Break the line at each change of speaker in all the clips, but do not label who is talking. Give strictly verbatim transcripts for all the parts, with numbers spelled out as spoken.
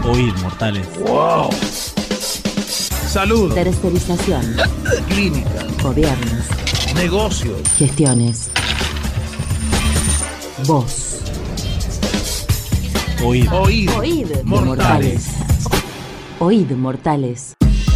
Oíd, mortales.
¡Wow! Salud.
Tercerización.
Clínica.
Gobiernos.
Negocios.
Gestiones. Voz.
Oíd.
Oíd.
Oíd.
Mortales.
Oíd, mortales.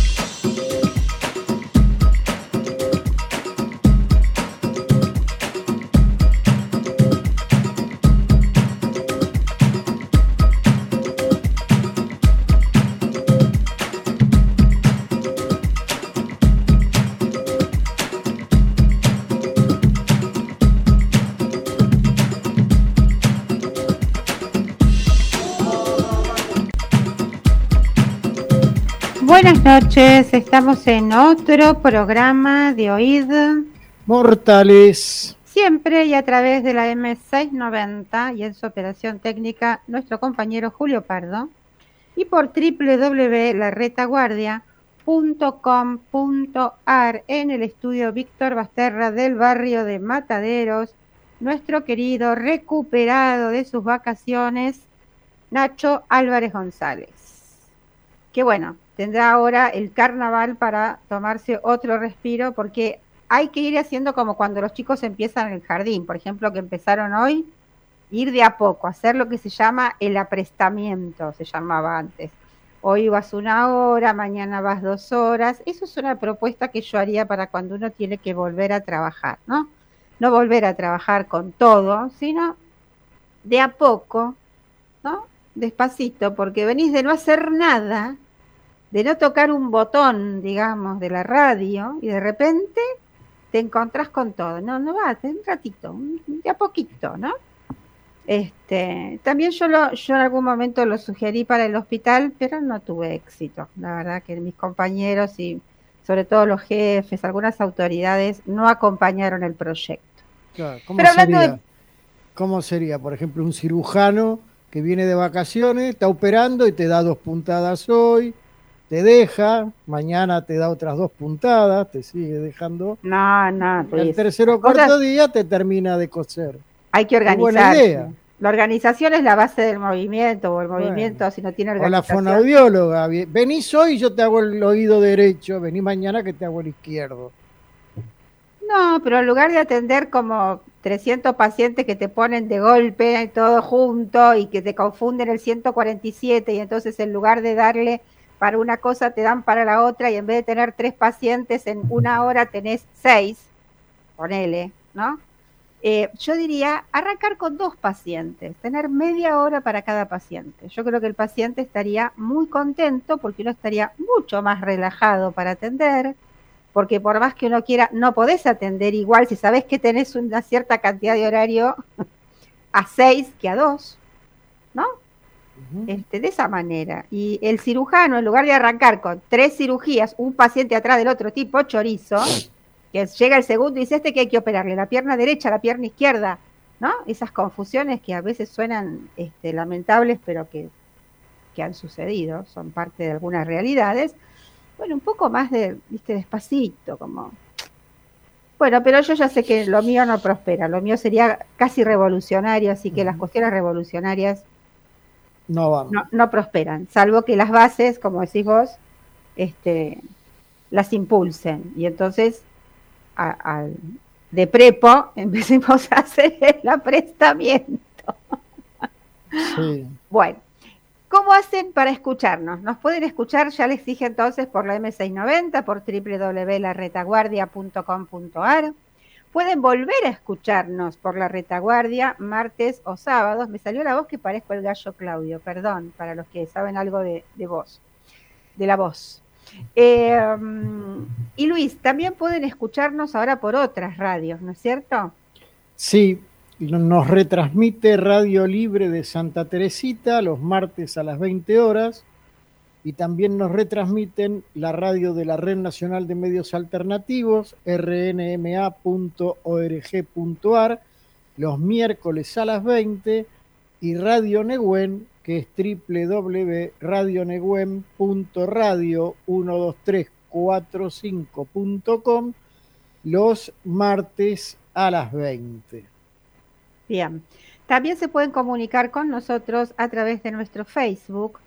Buenas noches, estamos en otro programa de Oíd
Mortales.
Siempre y a través de la eme seiscientos noventa y en su operación técnica nuestro compañero Julio Pardo y por doble u doble u doble u punto la retaguardia punto com punto ar en el estudio Víctor Basterra del barrio de Mataderos, nuestro querido recuperado de sus vacaciones Nacho Álvarez González. Que bueno, tendrá ahora el carnaval para tomarse otro respiro, porque hay que ir haciendo como cuando los chicos empiezan en el jardín, por ejemplo, que empezaron hoy, ir de a poco, hacer lo que se llama el aprestamiento, se llamaba antes. Hoy vas una hora, mañana vas dos horas. Eso es una propuesta que yo haría para cuando uno tiene que volver a trabajar, ¿no? No volver a trabajar con todo, sino de a poco, ¿no? Despacito, porque venís de no hacer nada, de no tocar un botón, digamos, de la radio, y de repente te encontrás con todo. No, no va, un ratito, de a poquito, ¿no? Este, también yo, lo, yo en algún momento lo sugerí para el hospital, pero no tuve éxito. La verdad que mis compañeros y sobre todo los jefes, algunas autoridades, no acompañaron el proyecto.
Claro, ¿cómo,
pero
sería,
de...
¿Cómo sería, por ejemplo, un cirujano que viene de vacaciones, está operando y te da dos puntadas hoy, te deja, mañana te da otras dos puntadas, te sigue dejando.
No, no.
El tercero o cuarto cosas... día te termina de coser.
Hay que organizar. La organización es la base del movimiento, o el bueno, movimiento si no tiene organización.
O la fonoaudióloga, venís hoy y yo te hago el oído derecho, venís mañana que te hago el izquierdo.
No, pero en lugar de atender como trescientos pacientes que te ponen de golpe todo junto y que te confunden el ciento cuarenta y siete y entonces en lugar de darle para una cosa te dan para la otra y en vez de tener tres pacientes en una hora tenés seis, ponele, ¿no? Eh, yo diría arrancar con dos pacientes, tener media hora para cada paciente. Yo creo que el paciente estaría muy contento porque uno estaría mucho más relajado para atender, porque por más que uno quiera, no podés atender igual si sabés que tenés una cierta cantidad de horario a seis que a dos, ¿no? Uh-huh. Este, de esa manera. Y el cirujano, en lugar de arrancar con tres cirugías, un paciente atrás del otro tipo chorizo, que llega el segundo y dice, este que hay que operarle, la pierna derecha, la pierna izquierda, ¿no? Esas confusiones que a veces suenan este, lamentables, pero que, que han sucedido, son parte de algunas realidades. Bueno, un poco más de, viste, despacito, como... Bueno, pero yo ya sé que lo mío no prospera, lo mío sería casi revolucionario, así que uh-huh. las cuestiones revolucionarias
no, van.
no, no prosperan, salvo que las bases, como decís vos, este, las impulsen. Y entonces... A, a, de prepo empecemos a hacer el aprestamiento.
Sí.
Bueno, ¿cómo hacen para escucharnos? Nos pueden escuchar, ya les dije entonces, por la eme seiscientos noventa, por doble u doble u doble u punto la retaguardia punto com punto ar. Pueden volver a escucharnos por La Retaguardia martes o sábados. Me salió la voz que parezco el gallo Claudio, perdón, para los que saben algo de, de voz, de la voz. Eh, y Luis, también pueden escucharnos ahora por otras radios, ¿no es cierto?
Sí, nos retransmite Radio Libre de Santa Teresita los martes a las veinte horas y también nos retransmiten la radio de la Red Nacional de Medios Alternativos, erre ene eme a punto org punto ar, los miércoles a las veinte y Radio Nehuen, que es doble u doble u doble u punto radio nehuen punto radio uno dos tres cuatro cinco punto com, los martes a las veinte.
Bien. También se pueden comunicar con nosotros a través de nuestro Facebook,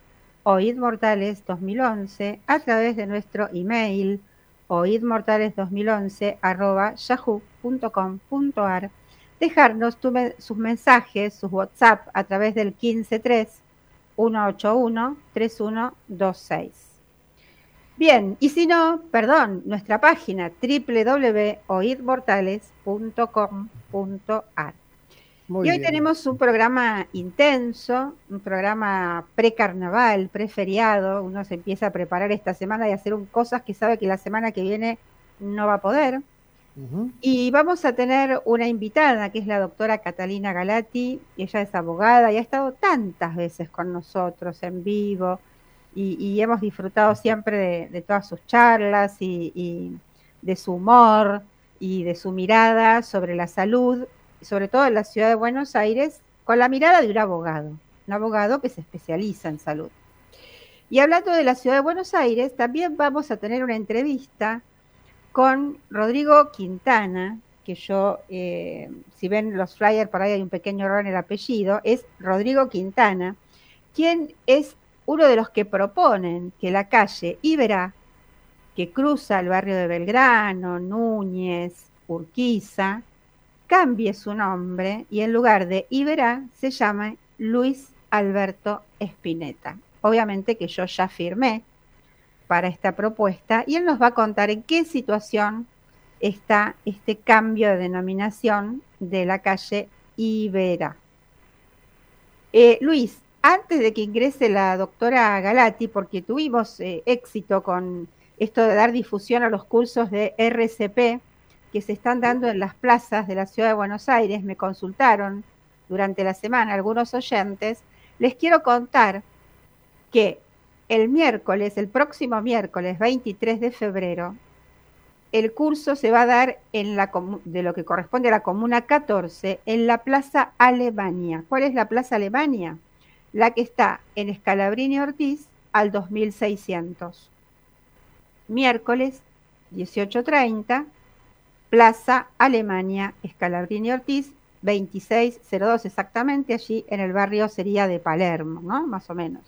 oidmortales dos mil once a través de nuestro email oidmortales dos mil once arroba yahoo punto com punto ar, dejarnos tu, sus mensajes, sus WhatsApp a través del uno cinco tres, uno ocho uno, tres uno dos seis. Bien, y si no, perdón, nuestra página doble u doble u doble u punto oidmortales punto com punto ar.
Muy
y hoy
bien.
tenemos un programa intenso, un programa pre-carnaval, pre-feriado. Uno se empieza a preparar esta semana y a hacer un, cosas que sabe que la semana que viene no va a poder. Uh-huh. Y vamos a tener una invitada, que es la doctora Catalina Galati. Ella es abogada y ha estado tantas veces con nosotros en vivo. Y, y hemos disfrutado siempre de, de todas sus charlas y, y de su humor y de su mirada sobre la salud, sobre todo en la ciudad de Buenos Aires, con la mirada de un abogado, un abogado que se especializa en salud. Y hablando de la ciudad de Buenos Aires, también vamos a tener una entrevista con Rodrigo Quintana, que yo, eh, si ven los flyers, por ahí hay un pequeño error en el apellido, es Rodrigo Quintana, quien es uno de los que proponen que la calle Iberá, que cruza el barrio de Belgrano, Núñez, Urquiza, cambie su nombre y en lugar de Iberá se llama Luis Alberto Spinetta. Obviamente que yo ya firmé para esta propuesta y él nos va a contar en qué situación está este cambio de denominación de la calle Iberá. Eh, Luis, antes de que ingrese la doctora Galati, porque tuvimos eh, éxito con esto de dar difusión a los cursos de R C P que se están dando en las plazas de la ciudad de Buenos Aires, me consultaron durante la semana algunos oyentes, les quiero contar que el miércoles, el próximo miércoles veintitrés de febrero, el curso se va a dar en la de lo que corresponde a la Comuna catorce, en la Plaza Alemania. ¿Cuál es la Plaza Alemania? La que está en Scalabrini Ortiz al dos mil seiscientos. Miércoles, dieciocho treinta, Plaza Alemania, Scalabrini Ortiz, veintiséis cero dos exactamente, allí en el barrio sería de Palermo, ¿no? Más o menos.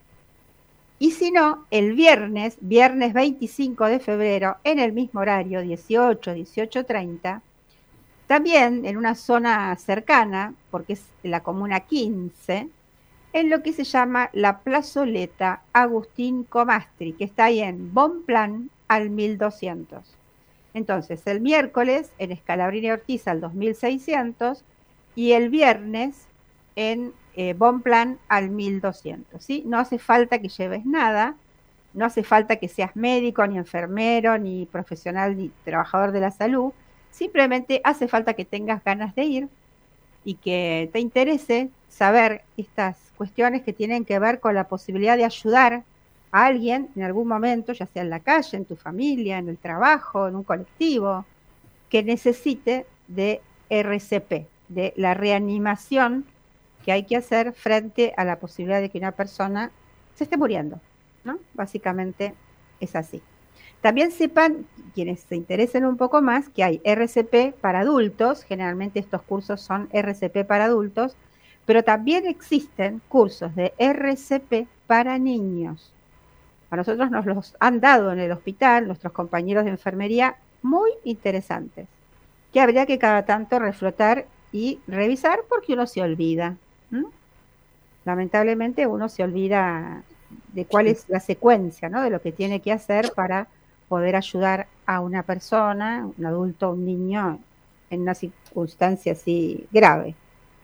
Y si no, el viernes, viernes veinticinco de febrero, en el mismo horario, dieciocho, dieciocho treinta, también en una zona cercana, porque es la Comuna quince, en lo que se llama la Plazoleta Agustín Comastri, que está ahí en Bonplan al mil doscientos. Entonces, el miércoles en Scalabrini Ortiz al dos mil seiscientos y el viernes en eh, Bonplan al mil doscientos. ¿Sí? No hace falta que lleves nada, no hace falta que seas médico, ni enfermero, ni profesional, ni trabajador de la salud. Simplemente hace falta que tengas ganas de ir y que te interese saber estas cuestiones que tienen que ver con la posibilidad de ayudar a alguien en algún momento, ya sea en la calle, en tu familia, en el trabajo, en un colectivo, que necesite de R C P, de la reanimación que hay que hacer frente a la posibilidad de que una persona se esté muriendo, ¿no? Básicamente es así. También sepan, quienes se interesen un poco más, que hay R C P para adultos, generalmente estos cursos son R C P para adultos, pero también existen cursos de R C P para niños. A nosotros nos los han dado en el hospital, nuestros compañeros de enfermería, muy interesantes, que habría que cada tanto reflotar y revisar porque uno se olvida. ¿Mm? Lamentablemente uno se olvida de cuál es la secuencia, ¿no? De lo que tiene que hacer para poder ayudar a una persona, un adulto, un niño, en una circunstancia así grave.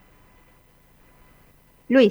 Luis.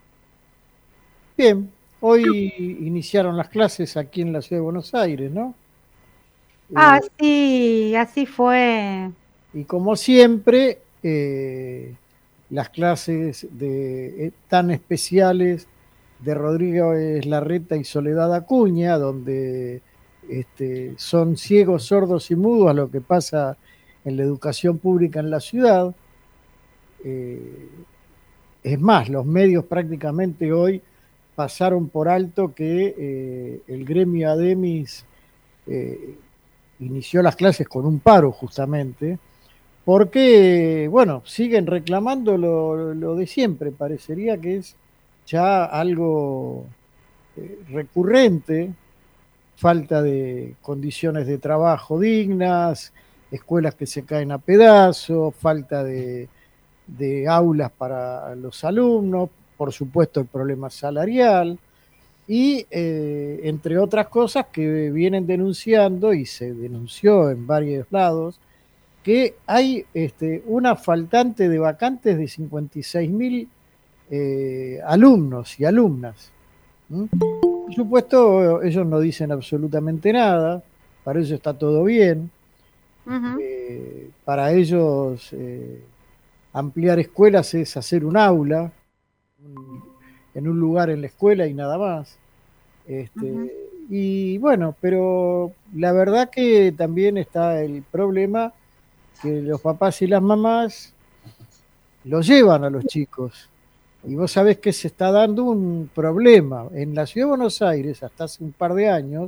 Bien, hoy iniciaron las clases aquí en la ciudad de Buenos Aires, ¿no?
Ah, eh, sí, así fue.
Y como siempre, eh, las clases de, eh, tan especiales de Rodrigo Larreta y Soledad Acuña, donde este, son ciegos, sordos y mudos a lo que pasa en la educación pública en la ciudad. Eh, es más, los medios prácticamente hoy pasaron por alto que eh, el gremio ADEMIS eh, inició las clases con un paro justamente, porque, bueno, siguen reclamando lo, lo de siempre. Parecería que es ya algo eh, recurrente, falta de condiciones de trabajo dignas, escuelas que se caen a pedazos, falta de, de aulas para los alumnos, por supuesto el problema salarial y eh, entre otras cosas que vienen denunciando y se denunció en varios lados que hay este, una faltante de vacantes de cincuenta y seis mil eh, alumnos y alumnas. ¿Mm? Por supuesto, ellos no dicen absolutamente nada, para ellos está todo bien. Uh-huh. Eh, para ellos eh, ampliar escuelas es hacer un aula un, en un lugar en la escuela y nada más. Este, uh-huh. Y bueno, pero la verdad que también está el problema que los papás y las mamás los llevan a los chicos. Y vos sabés que se está dando un problema. En la Ciudad de Buenos Aires, hasta hace un par de años,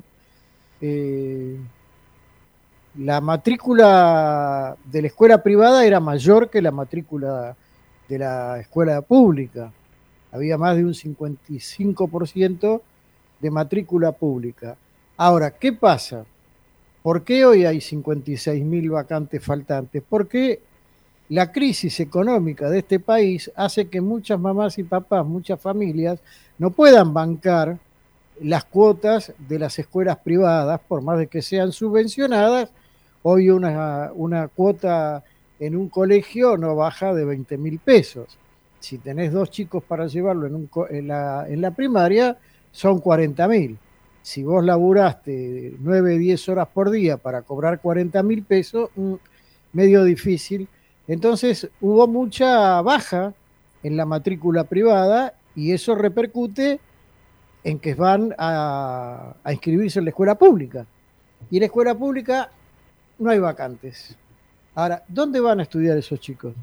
eh, la matrícula de la escuela privada era mayor que la matrícula de la escuela pública. Había más de un cincuenta y cinco por ciento de matrícula pública. Ahora, ¿qué pasa? ¿Por qué hoy hay cincuenta y seis mil vacantes faltantes? Porque la crisis económica de este país hace que muchas mamás y papás, muchas familias, no puedan bancar las cuotas de las escuelas privadas, por más de que sean subvencionadas. Hoy una, una cuota en un colegio no baja de veinte mil pesos. Si tenés dos chicos para llevarlo en, un, en, la, en la primaria, son cuarenta mil. Si vos laburaste nueve, diez horas por día para cobrar cuarenta mil pesos, medio difícil. Entonces hubo mucha baja en la matrícula privada y eso repercute en que van a, a inscribirse en la escuela pública. Y en la escuela pública no hay vacantes. Ahora, ¿dónde van a estudiar esos chicos?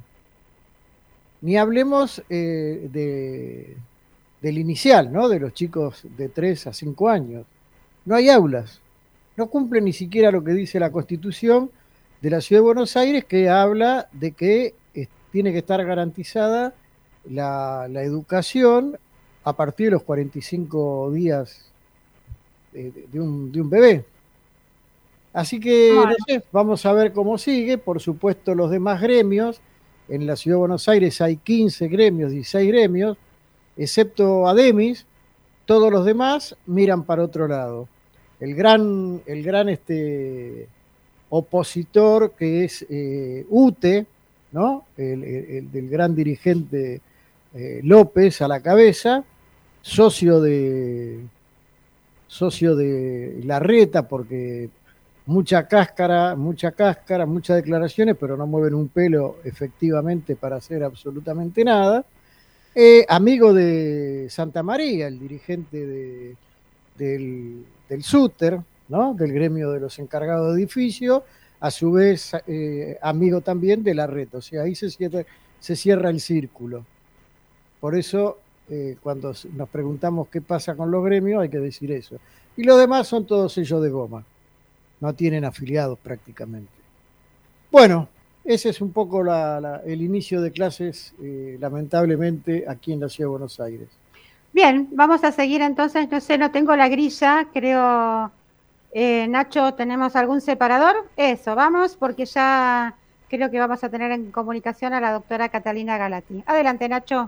Ni hablemos eh, de, del inicial, ¿no? De los chicos de tres a cinco años. No hay aulas. No cumple ni siquiera lo que dice la Constitución de la Ciudad de Buenos Aires, que habla de que eh, tiene que estar garantizada la, la educación a partir de los cuarenta y cinco días de, de, un, de un bebé. Así que, bueno, no sé, vamos a ver cómo sigue. Por supuesto, los demás gremios, en la Ciudad de Buenos Aires hay quince gremios, dieciséis gremios, excepto ADEMIS, todos los demás miran para otro lado. El gran, el gran este, opositor que es eh, UTE, ¿no? El, el, el del gran dirigente eh, López a la cabeza, socio de socio de Larreta, porque mucha cáscara, mucha cáscara, muchas declaraciones, pero no mueven un pelo efectivamente para hacer absolutamente nada. Eh, amigo de Santa María, el dirigente de, del, del SUTER, ¿no? Del gremio de los encargados de edificio, a su vez eh, amigo también de Larreta. O sea, ahí se cierra, se cierra el círculo. Por eso, eh, cuando nos preguntamos qué pasa con los gremios, hay que decir eso. Y los demás son todos sellos de goma. No tienen afiliados prácticamente. Bueno, ese es un poco la, la, el inicio de clases, eh, lamentablemente, aquí en la Ciudad de Buenos Aires.
Bien, vamos a seguir entonces. No sé, no tengo la grilla, creo, eh, Nacho, ¿tenemos algún separador? Eso, vamos, porque ya creo que vamos a tener en comunicación a la doctora Catalina Galati. Adelante, Nacho.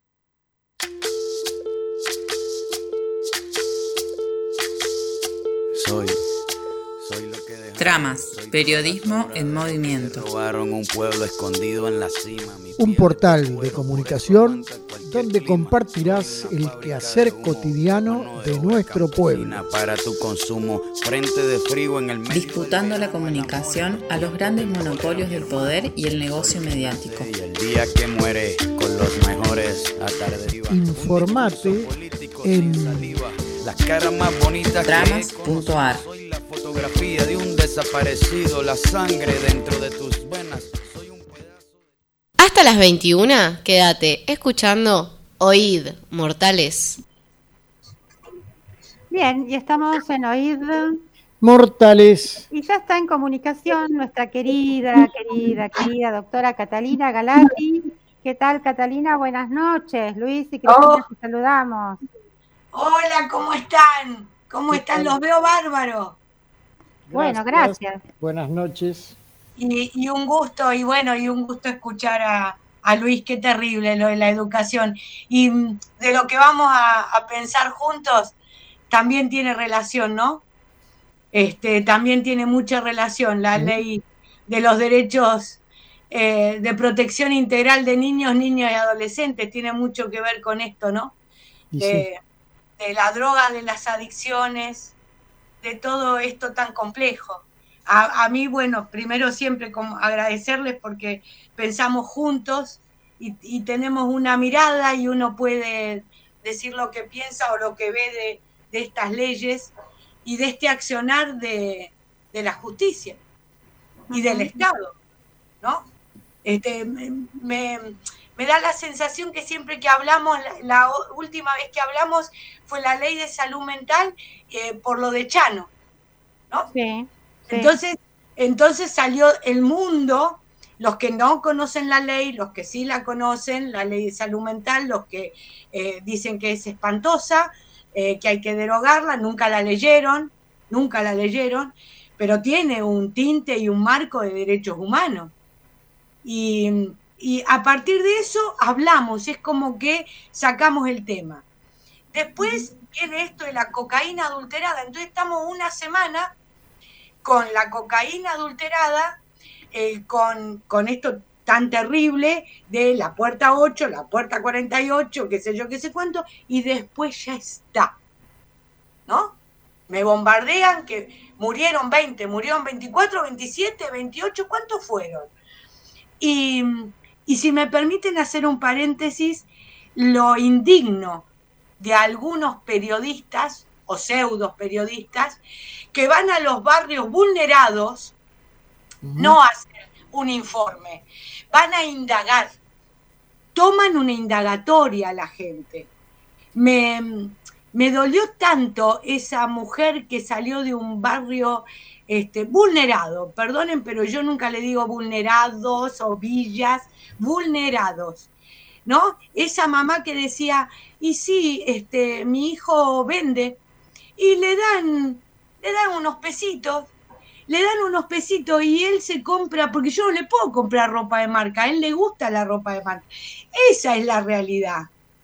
Soy... Tramas, periodismo en movimiento.
Un portal de comunicación donde compartirás el quehacer cotidiano de nuestro pueblo.
Para tu consumo, frente de frío en el medio. Disputando la comunicación a los grandes monopolios del poder y el negocio mediático. Y el día que muere con los mejores atardes.
Informate en
las caras más bonitas. Tramas punto ar. Fotografía de un desaparecido, la sangre dentro de tus venas. Soy un pedazo de...
Hasta las veintiuna, quédate escuchando Oíd, Mortales.
Bien, y estamos en Oíd
Mortales.
Y ya está en comunicación nuestra querida, querida, querida doctora Catalina Galati. ¿Qué tal, Catalina? Buenas noches. Luis y Cristina, oh. Te saludamos.
Hola, ¿cómo están? ¿Cómo están? Los veo bárbaros.
Bueno, gracias.
Buenas noches.
Y, y un gusto, y bueno, y un gusto escuchar a, a Luis, qué terrible lo de la educación. Y de lo que vamos a, a pensar juntos, también tiene relación, ¿no? Este, también tiene mucha relación la ley de los derechos eh, de protección integral de niños, niñas y adolescentes, tiene mucho que ver con esto, ¿no? De, de la droga, de las adicciones, de todo esto tan complejo. A, a mí, bueno, primero siempre como agradecerles porque pensamos juntos y, y tenemos una mirada y uno puede decir lo que piensa o lo que ve de, de estas leyes y de este accionar de, de la justicia y del Estado, ¿no? Este, me, me, me da la sensación que siempre que hablamos, la, la última vez que hablamos fue la ley de salud mental eh, por lo de Chano, ¿no?
Sí, sí.
Entonces, entonces salió el mundo, los que no conocen la ley, los que sí la conocen, la ley de salud mental, los que eh, dicen que es espantosa, eh, que hay que derogarla, nunca la leyeron, nunca la leyeron, pero tiene un tinte y un marco de derechos humanos. Y, y a partir de eso hablamos, es como que sacamos el tema. Después viene esto de la cocaína adulterada, entonces estamos una semana con la cocaína adulterada, eh, con, con esto tan terrible de la puerta ocho, la puerta cuarenta y ocho, qué sé yo, qué sé cuánto, y después ya está, ¿no? Me bombardean que murieron veinte, murieron veinticuatro, veintisiete, veintiocho, ¿cuántos fueron? Y, y si me permiten hacer un paréntesis, lo indigno de algunos periodistas o pseudos periodistas que van a los barrios vulnerados, uh-huh. no a hacer un informe, van a indagar, toman una indagatoria a la gente. Me, me dolió tanto esa mujer que salió de un barrio este, vulnerado, perdonen, pero yo nunca le digo vulnerados o villas, vulnerados, ¿no? Esa mamá que decía, y sí, este, mi hijo vende, y le dan, le dan unos pesitos, le dan unos pesitos y él se compra, porque yo no le puedo comprar ropa de marca, a él le gusta la ropa de marca. Esa es la realidad,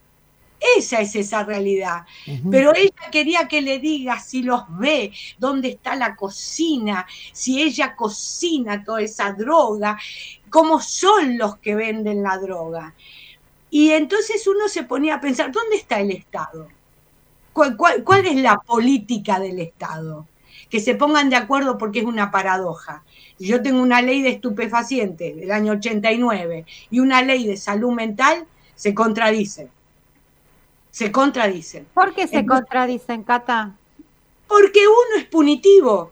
esa es esa realidad. Uh-huh. Pero ella quería que le diga si los ve, dónde está la cocina, si ella cocina toda esa droga, cómo son los que venden la droga. Y entonces uno se ponía a pensar, ¿dónde está el Estado? ¿Cuál, cuál, cuál es la política del Estado? Que se pongan de acuerdo porque es una paradoja. Yo tengo una ley de estupefacientes del año ochenta y nueve y una ley de salud mental, se contradicen. Se contradicen.
¿Por qué se Entonces, contradicen, Cata?
Porque uno es punitivo.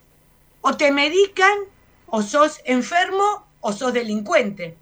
O te medican, o sos enfermo, o sos delincuente.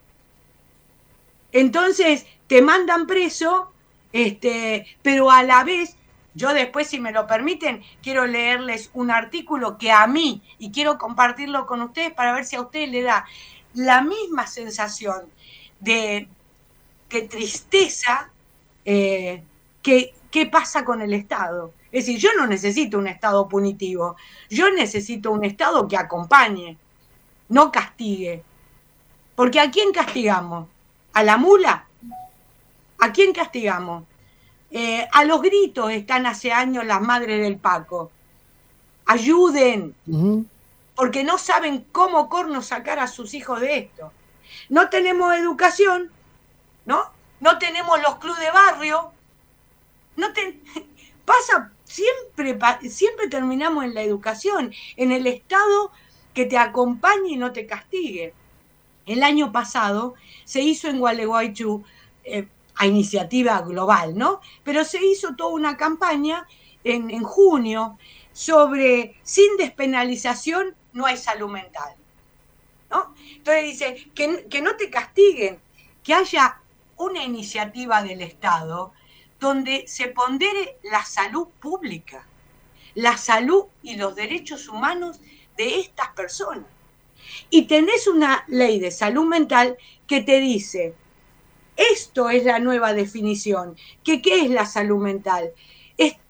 Entonces te mandan preso, este, pero a la vez, yo después, si me lo permiten, quiero leerles un artículo que a mí, y quiero compartirlo con ustedes para ver si a ustedes les da la misma sensación de, de tristeza eh, que, que pasa con el Estado. Es decir, yo no necesito un Estado punitivo, yo necesito un Estado que acompañe, no castigue. Porque ¿a quién castigamos? ¿A la mula? ¿A quién castigamos? Eh, a los gritos están hace años las madres del Paco. Ayuden, uh-huh. porque no saben cómo corno sacar a sus hijos de esto. No tenemos educación, ¿no? No tenemos los clubes de barrio. No te... Pasa, siempre, siempre terminamos en la educación, en el Estado que te acompañe y no te castigue. El año pasado se hizo en Gualeguaychú, eh, a iniciativa global, ¿no? Pero se hizo toda una campaña en, en junio sobre sin despenalización no hay salud mental, ¿no? Entonces dice que, que no te castiguen, que haya una iniciativa del Estado donde se pondere la salud pública, la salud y los derechos humanos de estas personas. Y tenés una ley de salud mental que te dice, esto es la nueva definición, que ¿qué es la salud mental?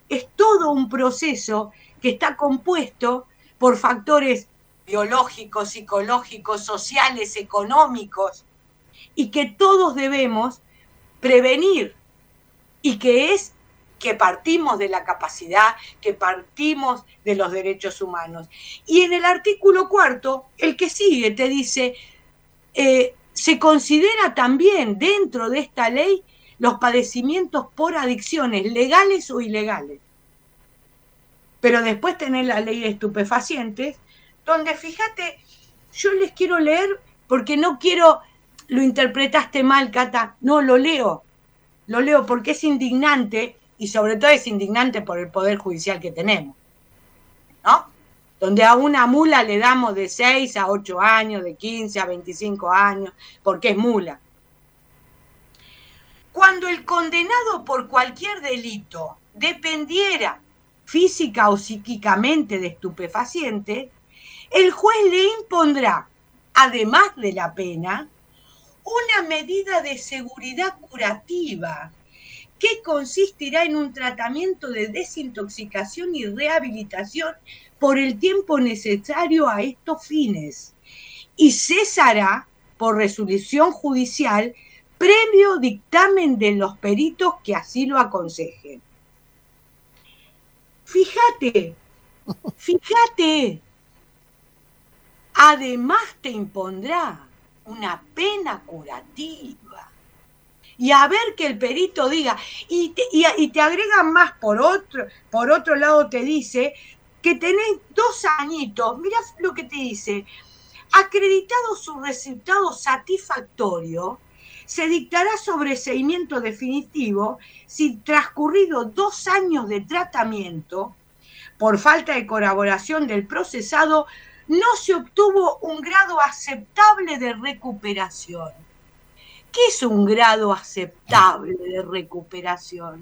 es todo un proceso que está compuesto por factores biológicos, psicológicos, sociales, económicos, y que todos debemos prevenir, y que es que partimos de la capacidad, que partimos de los derechos humanos. Y en el artículo cuarto, el que sigue te dice, eh, se considera también dentro de esta ley los padecimientos por adicciones, legales o ilegales. Pero después tenés la ley de estupefacientes, donde, fíjate, yo les quiero leer, porque no quiero, lo interpretaste mal, Cata, no, lo leo, lo leo porque es indignante, y sobre todo es indignante por el poder judicial que tenemos, ¿no? Donde a una mula le damos de seis a ocho años, de quince a veinticinco años, porque es mula. Cuando el condenado por cualquier delito dependiera física o psíquicamente de estupefacientes, el juez le impondrá, además de la pena, una medida de seguridad curativa que consistirá en un tratamiento de desintoxicación y rehabilitación por el tiempo necesario a estos fines, y cesará por resolución judicial previo dictamen de los peritos que así lo aconsejen. Fíjate, fíjate, además te impondrá una pena curativa. Y a ver que el perito diga, y te, y, y te agregan más por otro, por otro lado te dice que tenés dos añitos, mirá lo que te dice, acreditado su resultado satisfactorio, se dictará sobreseimiento definitivo si transcurrido dos años de tratamiento, por falta de colaboración del procesado, no se obtuvo un grado aceptable de recuperación. ¿Qué es un grado aceptable de recuperación?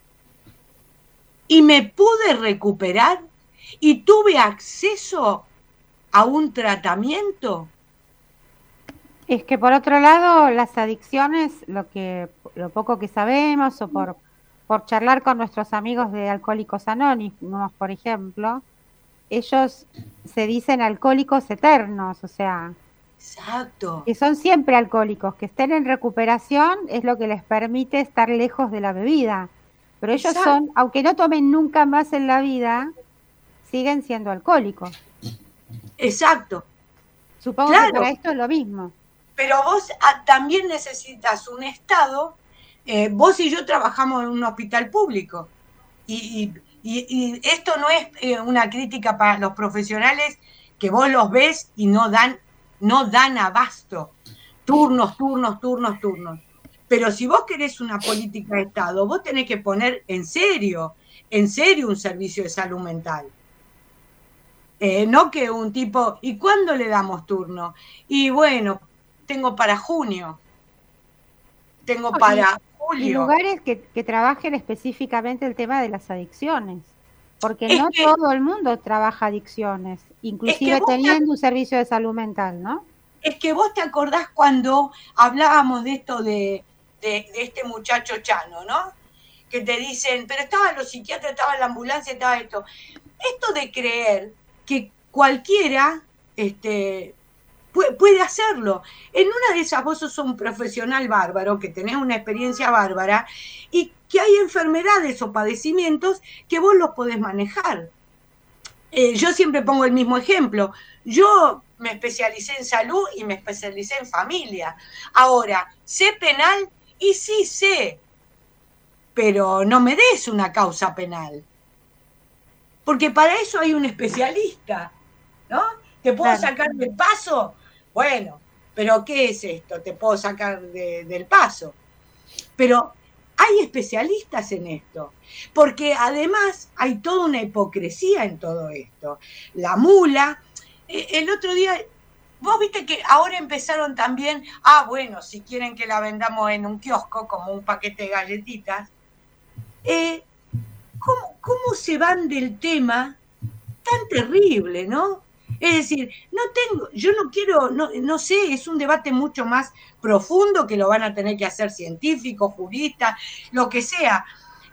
Y me pude recuperar y tuve acceso a un tratamiento.
Es que por otro lado, las adicciones, lo que lo poco que sabemos, o por, por charlar con nuestros amigos de Alcohólicos Anónimos, por ejemplo, ellos se dicen alcohólicos eternos, o sea,
exacto,
que son siempre alcohólicos, que estén en recuperación es lo que les permite estar lejos de la bebida. Pero ellos exacto. son, aunque no tomen nunca más en la vida, siguen siendo alcohólicos.
Exacto.
Supongo claro. que para esto es lo mismo.
Pero vos a, también necesitas un estado, eh, vos y yo trabajamos en un hospital público, y, y, y esto no es eh, una crítica para los profesionales que vos los ves y no dan, no dan abasto, turnos, turnos, turnos, turnos. Pero si vos querés una política de Estado, vos tenés que poner en serio, en serio un servicio de salud mental. Eh, no que un tipo, ¿y cuándo le damos turno? Y bueno, tengo para junio, tengo no, para
y,
julio.
Y lugares que, que trabajen específicamente el tema de las adicciones, porque
es
no
que,
todo el mundo trabaja adicciones, inclusive es que teniendo te, un servicio de salud mental, ¿no?
Es que vos te acordás cuando hablábamos de esto de, de, de este muchacho Chano, ¿no? Que te dicen, pero estaban los psiquiatras, estaba la ambulancia, estaba esto. Esto de creer que cualquiera este, puede, puede hacerlo. En una de esas vos sos un profesional bárbaro, que tenés una experiencia bárbara, y que hay enfermedades o padecimientos que vos los podés manejar. Eh, yo siempre pongo el mismo ejemplo. Yo me especialicé en salud y me especialicé en familia. Ahora, ¿sé penal? Y sí sé, pero no me des una causa penal. Porque para eso hay un especialista, ¿no? ¿Te puedo claro. sacar del paso? Bueno, pero ¿qué es esto? Te puedo sacar de, del paso. Pero hay especialistas en esto, porque además hay toda una hipocresía en todo esto. La mula, el otro día, vos viste que ahora empezaron también, ah, bueno, si quieren que la vendamos en un kiosco, como un paquete de galletitas, eh, ¿Cómo, ¿Cómo se van del tema tan terrible, no? Es decir, no tengo, yo no quiero, no, no sé, es un debate mucho más profundo que lo van a tener que hacer científicos, juristas, lo que sea.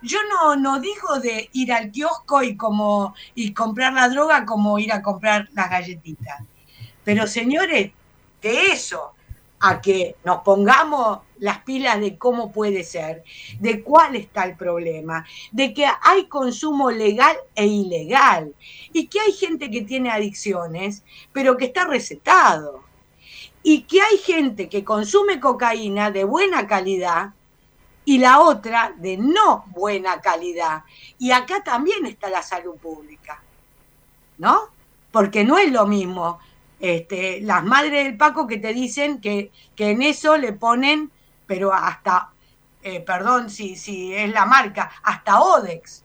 yo no, no digo de ir al kiosco y, como, y comprar la droga como ir a comprar las galletitas. Pero señores, de eso a que nos pongamos las pilas de cómo puede ser, de cuál está el problema, de que hay consumo legal e ilegal y que hay gente que tiene adicciones, pero que está recetado. Y que hay gente que consume cocaína de buena calidad y la otra de no buena calidad. Y acá también está la salud pública, ¿no? Porque no es lo mismo este, las madres del Paco que te dicen que, que en eso le ponen, pero hasta, eh, perdón si, si es la marca, hasta Odex.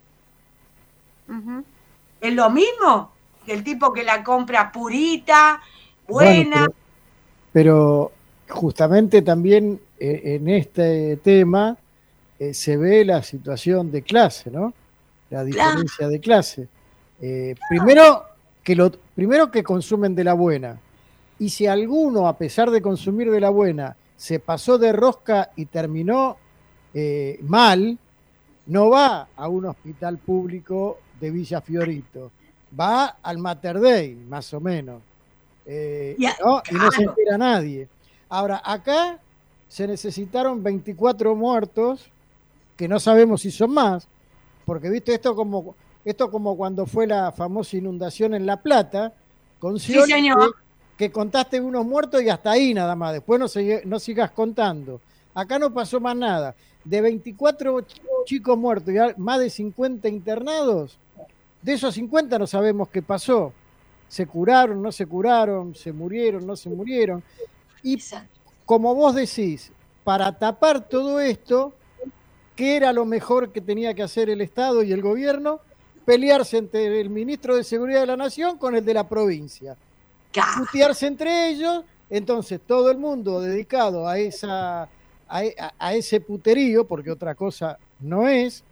Uh-huh. ¿Es lo mismo que el tipo que la compra purita, buena?
Bueno, pero, pero justamente también eh, en este tema eh, se ve la situación de clase, ¿no? La diferencia claro. de clase. Eh, claro. Primero que lo, primero que consumen de la buena. Y si alguno, a pesar de consumir de la buena, se pasó de rosca y terminó eh, mal, no va a un hospital público de Villa Fiorito, va al Mater Dei, más o menos. Eh, yeah, ¿no? Claro. Y no se entera nadie. Ahora, acá se necesitaron veinticuatro muertos, que no sabemos si son más, porque viste esto como, esto como cuando fue la famosa inundación en La Plata, con
sí, señor.
Que, que contaste unos muertos y hasta ahí nada más, después no, se, no sigas contando. Acá no pasó más nada. De veinticuatro chicos muertos y más de cincuenta internados, de esos cincuenta no sabemos qué pasó. Se curaron, no se curaron, se murieron, no se murieron. Y como vos decís, para tapar todo esto, ¿qué era lo mejor que tenía que hacer el Estado y el gobierno? Pelearse entre el ministro de Seguridad de la Nación con el de la provincia. Putearse entre ellos, entonces todo el mundo dedicado a, esa, a, a, a ese puterío, porque otra cosa no es,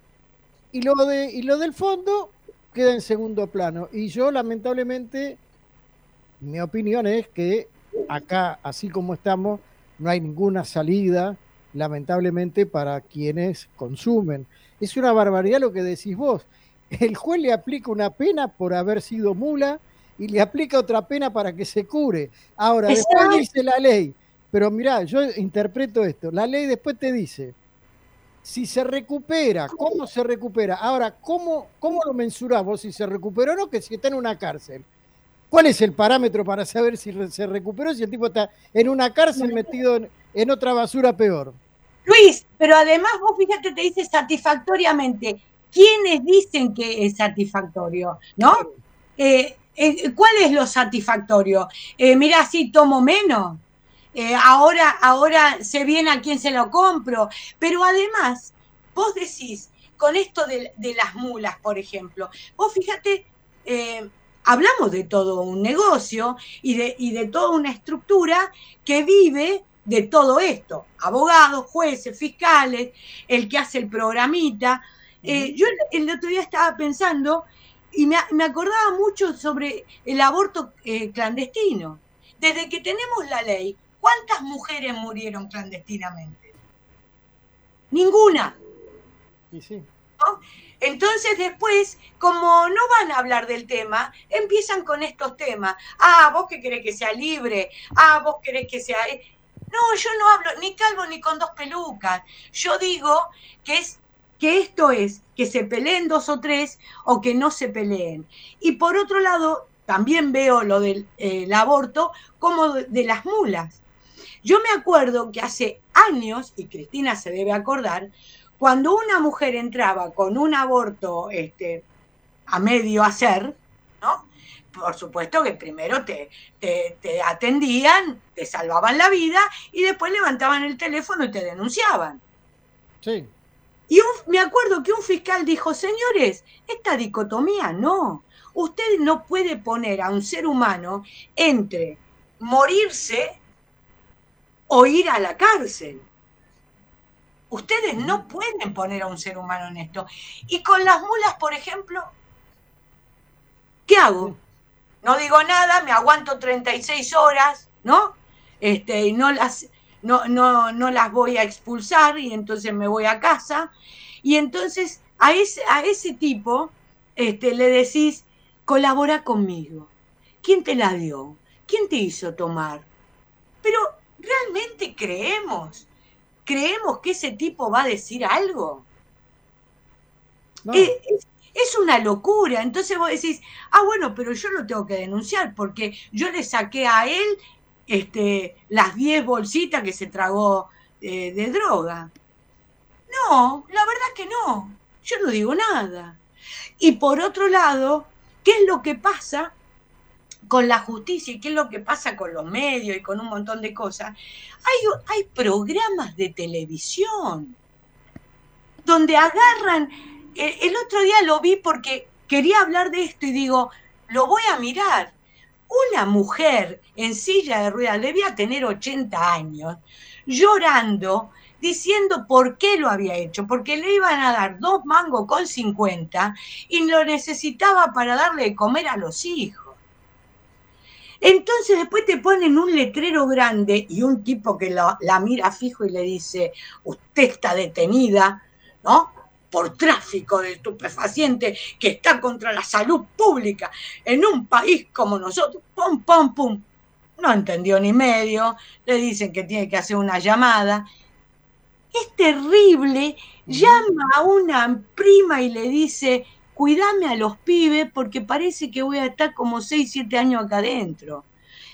y lo, de, y lo del fondo queda en segundo plano. Y yo, lamentablemente, mi opinión es que acá, así como estamos, no hay ninguna salida, lamentablemente, para quienes consumen. Es una barbaridad lo que decís vos. El juez le aplica una pena por haber sido mula y le aplica otra pena para que se cure. Ahora, después dice la ley, pero mirá, yo interpreto esto, la ley después te dice, si se recupera, ¿cómo se recupera? Ahora, ¿cómo, cómo lo mensurás vos si se recuperó o no? Que si está en una cárcel. ¿Cuál es el parámetro para saber si se recuperó si el tipo está en una cárcel metido en, en otra basura peor?
Luis, pero además vos fíjate, te dice satisfactoriamente. ¿Quiénes dicen que es satisfactorio? ¿No? Eh, eh, ¿Cuál es lo satisfactorio? Eh, mirá, sí, tomo menos. Eh, ahora, ahora sé bien a quién se lo compro. Pero además, vos decís, con esto de, de las mulas, por ejemplo, vos fíjate, eh, hablamos de todo un negocio y de, y de toda una estructura que vive de todo esto. Abogados, jueces, fiscales, el que hace el programita. Eh, yo el, el otro día estaba pensando y me, me acordaba mucho sobre el aborto eh, clandestino. Desde que tenemos la ley, ¿cuántas mujeres murieron clandestinamente? Ninguna.
Sí, sí.
¿No? Entonces después, como no van a hablar del tema, empiezan con estos temas. Ah, vos que querés que sea libre. Ah, vos querés que sea... No, yo no hablo ni calvo ni con dos pelucas. Yo digo que es que esto es que se peleen dos o tres o que no se peleen. Y por otro lado, también veo lo del eh, el aborto como de, de las mulas. Yo me acuerdo que hace años, y Cristina se debe acordar, cuando una mujer entraba con un aborto este, a medio hacer, ¿no? Por supuesto que primero te, te, te atendían, te salvaban la vida y después levantaban el teléfono y te denunciaban.
Sí.
Y un, me acuerdo que un fiscal dijo, señores, esta dicotomía no. Usted no puede poner a un ser humano entre morirse o ir a la cárcel. Ustedes no pueden poner a un ser humano en esto. Y con las mulas, por ejemplo, ¿qué hago? No digo nada, me aguanto treinta y seis horas, ¿no? Este, y no las, no, no, no las voy a expulsar y entonces me voy a casa. Y entonces a ese, a ese tipo este, le decís, colabora conmigo. ¿Quién te la dio? ¿Quién te hizo tomar? Pero ¿realmente creemos? ¿Creemos que ese tipo va a decir algo? No. Es, es, es una locura. Entonces vos decís, ah, bueno, pero yo lo tengo que denunciar porque yo le saqué a él este, las diez bolsitas que se tragó eh, de droga. No, la verdad que no. Yo no digo nada. Y por otro lado, ¿qué es lo que pasa con la justicia y qué es lo que pasa con los medios y con un montón de cosas? Hay, hay programas de televisión donde agarran, el, el otro día lo vi porque quería hablar de esto y digo, lo voy a mirar. Una mujer en silla de ruedas, debía tener ochenta años, llorando, diciendo por qué lo había hecho, porque le iban a dar dos mangos con cincuenta y lo necesitaba para darle de comer a los hijos. Entonces después te ponen un letrero grande y un tipo que la, la mira fijo y le dice, usted está detenida, ¿no?, por tráfico de estupefacientes que está contra la salud pública en un país como nosotros, pum, pum, pum. No entendió ni medio, le dicen que tiene que hacer una llamada. Es terrible, llama a una prima y le dice, cuidame a los pibes porque parece que voy a estar como seis, siete años acá adentro.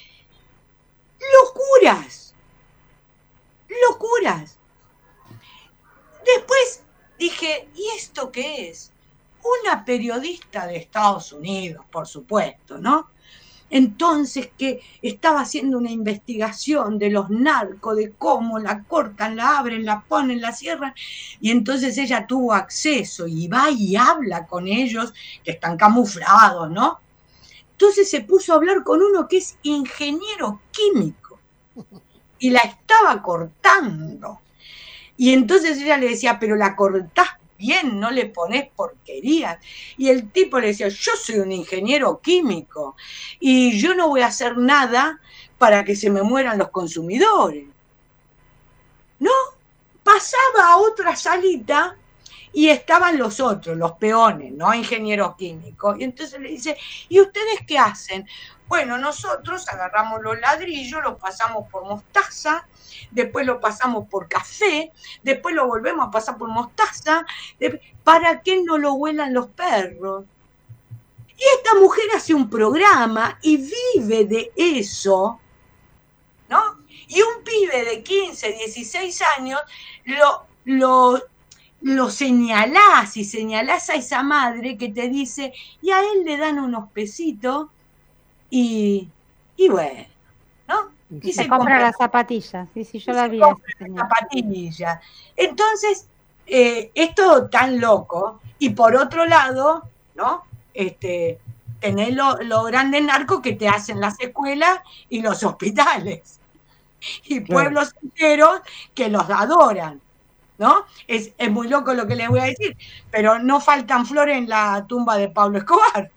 ¡Locuras! ¡Locuras! Después dije, ¿y esto qué es? Una periodista de Estados Unidos, por supuesto, ¿no? Entonces, que estaba haciendo una investigación de los narcos, de cómo la cortan, la abren, la ponen, la cierran, y entonces ella tuvo acceso y va y habla con ellos, que están camuflados, ¿no? Entonces se puso a hablar con uno que es ingeniero químico, y la estaba cortando. Y entonces ella le decía, pero la cortás bien, no le pones porquerías. Y el tipo le decía, yo soy un ingeniero químico y yo no voy a hacer nada para que se me mueran los consumidores. No, pasaba a otra salita y estaban los otros, los peones, ¿no? Ingenieros químicos. Y entonces le dice, ¿y ustedes qué hacen? Bueno, nosotros agarramos los ladrillos, los pasamos por mostaza, después lo pasamos por café, después lo volvemos a pasar por mostaza, para que no lo huelan los perros. Y esta mujer hace un programa y vive de eso, ¿no? Y un pibe de quince, dieciséis años, lo, lo, lo señalás y señalás a esa madre que te dice, y a él le dan unos pesitos y, y bueno, ¿no?
Y se, se compra, compra las zapatillas, sí, sí, yo la vi.
Zapatillas. Entonces, eh, es todo tan loco. Y por otro lado, ¿no? Este, tenés los lo grandes narcos que te hacen las escuelas y los hospitales. Y pueblos claro. enteros que los adoran, ¿no? Es, es muy loco lo que les voy a decir, pero no faltan flores en la tumba de Pablo Escobar.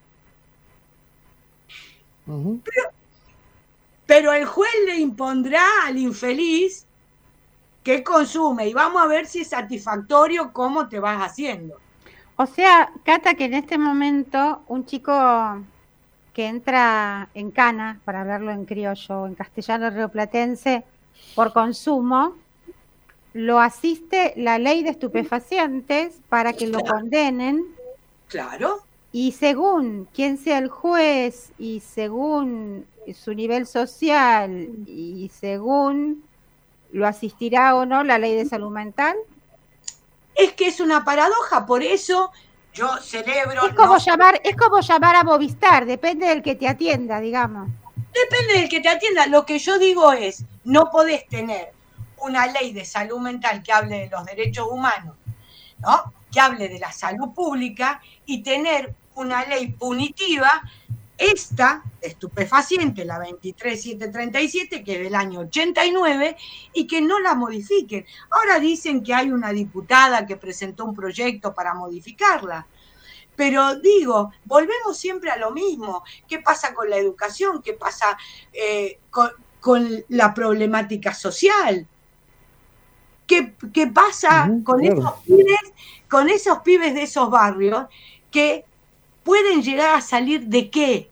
Uh-huh. Pero, pero el juez le impondrá al infeliz que consume y vamos a ver si es satisfactorio cómo te vas haciendo.
O sea, Cata, que en este momento un chico que entra en cana, para hablarlo en criollo, en castellano rioplatense, por consumo, lo asiste la ley de estupefacientes para que lo claro. condenen.
Claro.
Y según quién sea el juez y según su nivel social y según lo asistirá o no la ley de salud mental.
Es que es una paradoja, por eso yo celebro...
Es como,
no,
llamar, es como llamar a Movistar, depende del que te atienda, digamos.
Depende del que te atienda. Lo que yo digo es, no podés tener una ley de salud mental que hable de los derechos humanos, ¿no? Que hable de la salud pública y tener una ley punitiva, esta estupefaciente, la veintitrés mil setecientos treinta y siete, que es del año ochenta y nueve, y que no la modifiquen. Ahora dicen que hay una diputada que presentó un proyecto para modificarla. Pero digo, volvemos siempre a lo mismo. ¿Qué pasa con la educación? ¿Qué pasa eh, con, con la problemática social? ¿Qué, qué pasa uh-huh, con, claro. esos pibes, con esos pibes de esos barrios que pueden llegar a salir de qué?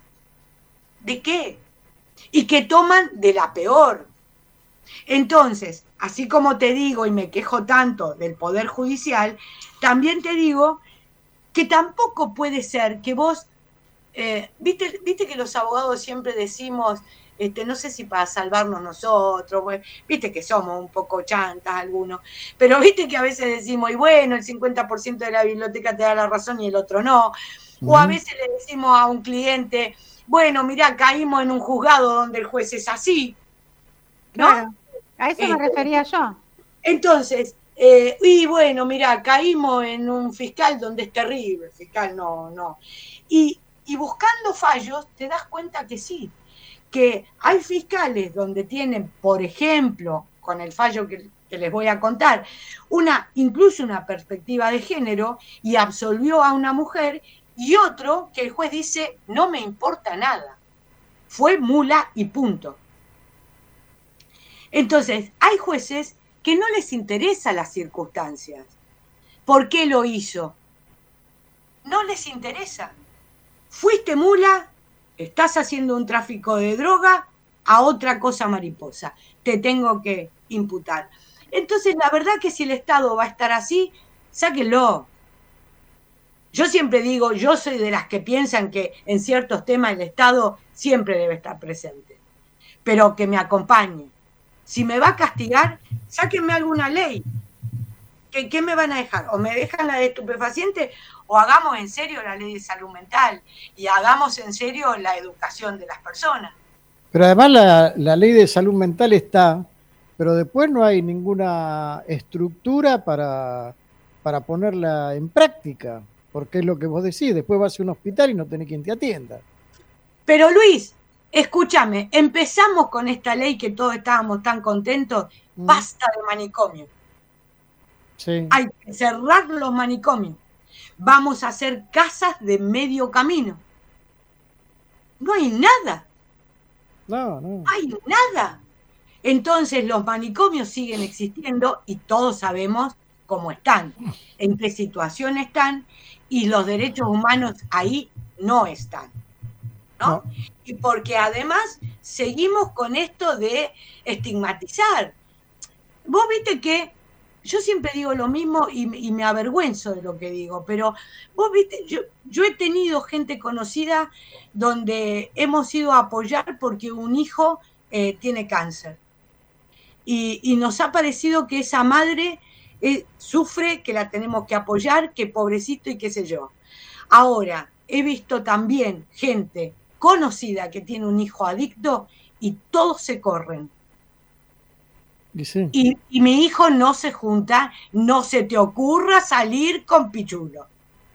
¿De qué? Y que toman de la peor. Entonces, así como te digo y me quejo tanto del Poder Judicial, también te digo que tampoco puede ser que vos, eh, viste, viste que los abogados siempre decimos, este, no sé si para salvarnos nosotros, bueno, viste que somos un poco chantas algunos, pero viste que a veces decimos, y bueno, el cincuenta por ciento de la biblioteca te da la razón y el otro no, uh-huh. O a veces le decimos a un cliente, bueno, mirá, caímos en un juzgado donde el juez es así, ¿no?
Claro. A eso me refería yo.
Entonces, eh, y bueno, mirá, caímos en un fiscal donde es terrible, el fiscal no, no. Y, y buscando fallos, te das cuenta que sí, que hay fiscales donde tienen, por ejemplo, con el fallo que, que les voy a contar, una, incluso una perspectiva de género, y absolvió a una mujer, y otro que el juez dice, no me importa nada, fue mula y punto. Entonces, hay jueces que no les interesan las circunstancias. ¿Por qué lo hizo? No les interesa. Fuiste mula, estás haciendo un tráfico de droga, a otra cosa mariposa. Te tengo que imputar. Entonces, la verdad que si el Estado va a estar así, sáquenlo. Yo siempre digo, yo soy de las que piensan que en ciertos temas el Estado siempre debe estar presente, pero que me acompañe. Si me va a castigar, sáquenme alguna ley. ¿Qué, ¿Qué me van a dejar? O me dejan la de estupefacientes, o hagamos en serio la ley de salud mental y hagamos en serio la educación de las personas.
Pero además la, la ley de salud mental está, pero después no hay ninguna estructura para, para ponerla en práctica, porque es lo que vos decís, después vas a un hospital y no tenés quien te atienda.
Pero Luis, escúchame, empezamos con esta ley que todos estábamos tan contentos, mm. Basta de manicomio.
Sí.
Hay que cerrar los manicomios. Vamos a hacer casas de medio camino. No hay nada.
No, no.
No hay nada. Entonces los manicomios siguen existiendo y todos sabemos cómo están, en qué situación están, y los derechos humanos ahí no están. ¿No? No. Y porque además seguimos con esto de estigmatizar. Vos viste que yo siempre digo lo mismo y, y me avergüenzo de lo que digo, pero vos viste, yo, yo he tenido gente conocida donde hemos ido a apoyar porque un hijo eh, tiene cáncer. Y, y nos ha parecido que esa madre eh, sufre, que la tenemos que apoyar, que pobrecito y qué sé yo. Ahora, he visto también gente conocida que tiene un hijo adicto y todos se corren.
Y, sí.
y, y mi hijo no se junta, no se te ocurra salir con pichulo.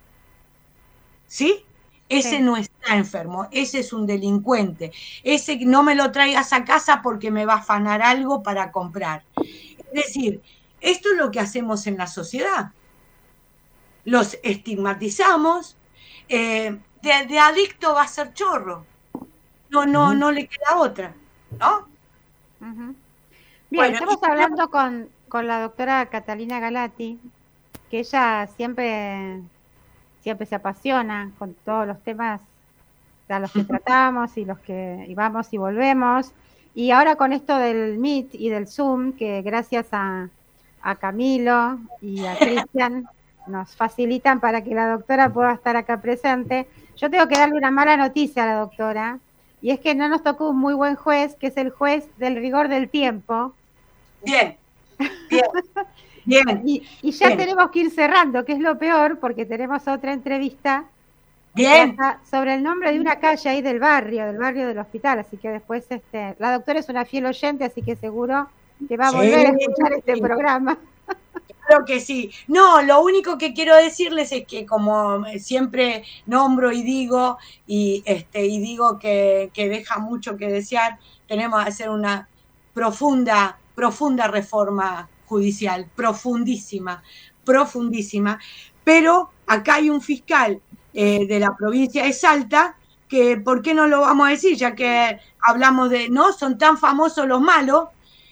¿Sí? Ese sí. No está enfermo, ese es un delincuente. Ese no me lo traigas a casa porque me va a afanar algo para comprar. Es decir, esto es lo que hacemos en la sociedad. Los estigmatizamos. Eh, de, de adicto va a ser chorro. No, no, uh-huh. no le queda otra, ¿no?
Uh-huh. Bien, bueno, estamos y... hablando con, con la doctora Catalina Galati, que ella siempre, siempre se apasiona con todos los temas a los que tratamos y los que y vamos y volvemos. Y ahora con esto del Meet y del Zoom, que gracias a, a Camilo y a Cristian nos facilitan para que la doctora pueda estar acá presente. Yo tengo que darle una mala noticia a la doctora, y es que no nos tocó un muy buen juez, que es el juez del rigor del tiempo.
Bien, bien, bien.
Y, y ya bien. Tenemos que ir cerrando, que es lo peor, porque tenemos otra entrevista
bien.
sobre el nombre de una calle ahí del barrio, del barrio del hospital, así que después este, la doctora es una fiel oyente, así que seguro que va a volver sí, a escuchar este sí. programa.
Claro que sí. No, lo único que quiero decirles es que como siempre nombro y digo, y este, y digo que, que deja mucho que desear, tenemos que hacer una profunda, profunda reforma judicial, profundísima, profundísima. Pero acá hay un fiscal eh, de la provincia de Salta, que ¿por qué no lo vamos a decir? Ya que hablamos de, no, son tan famosos los malos,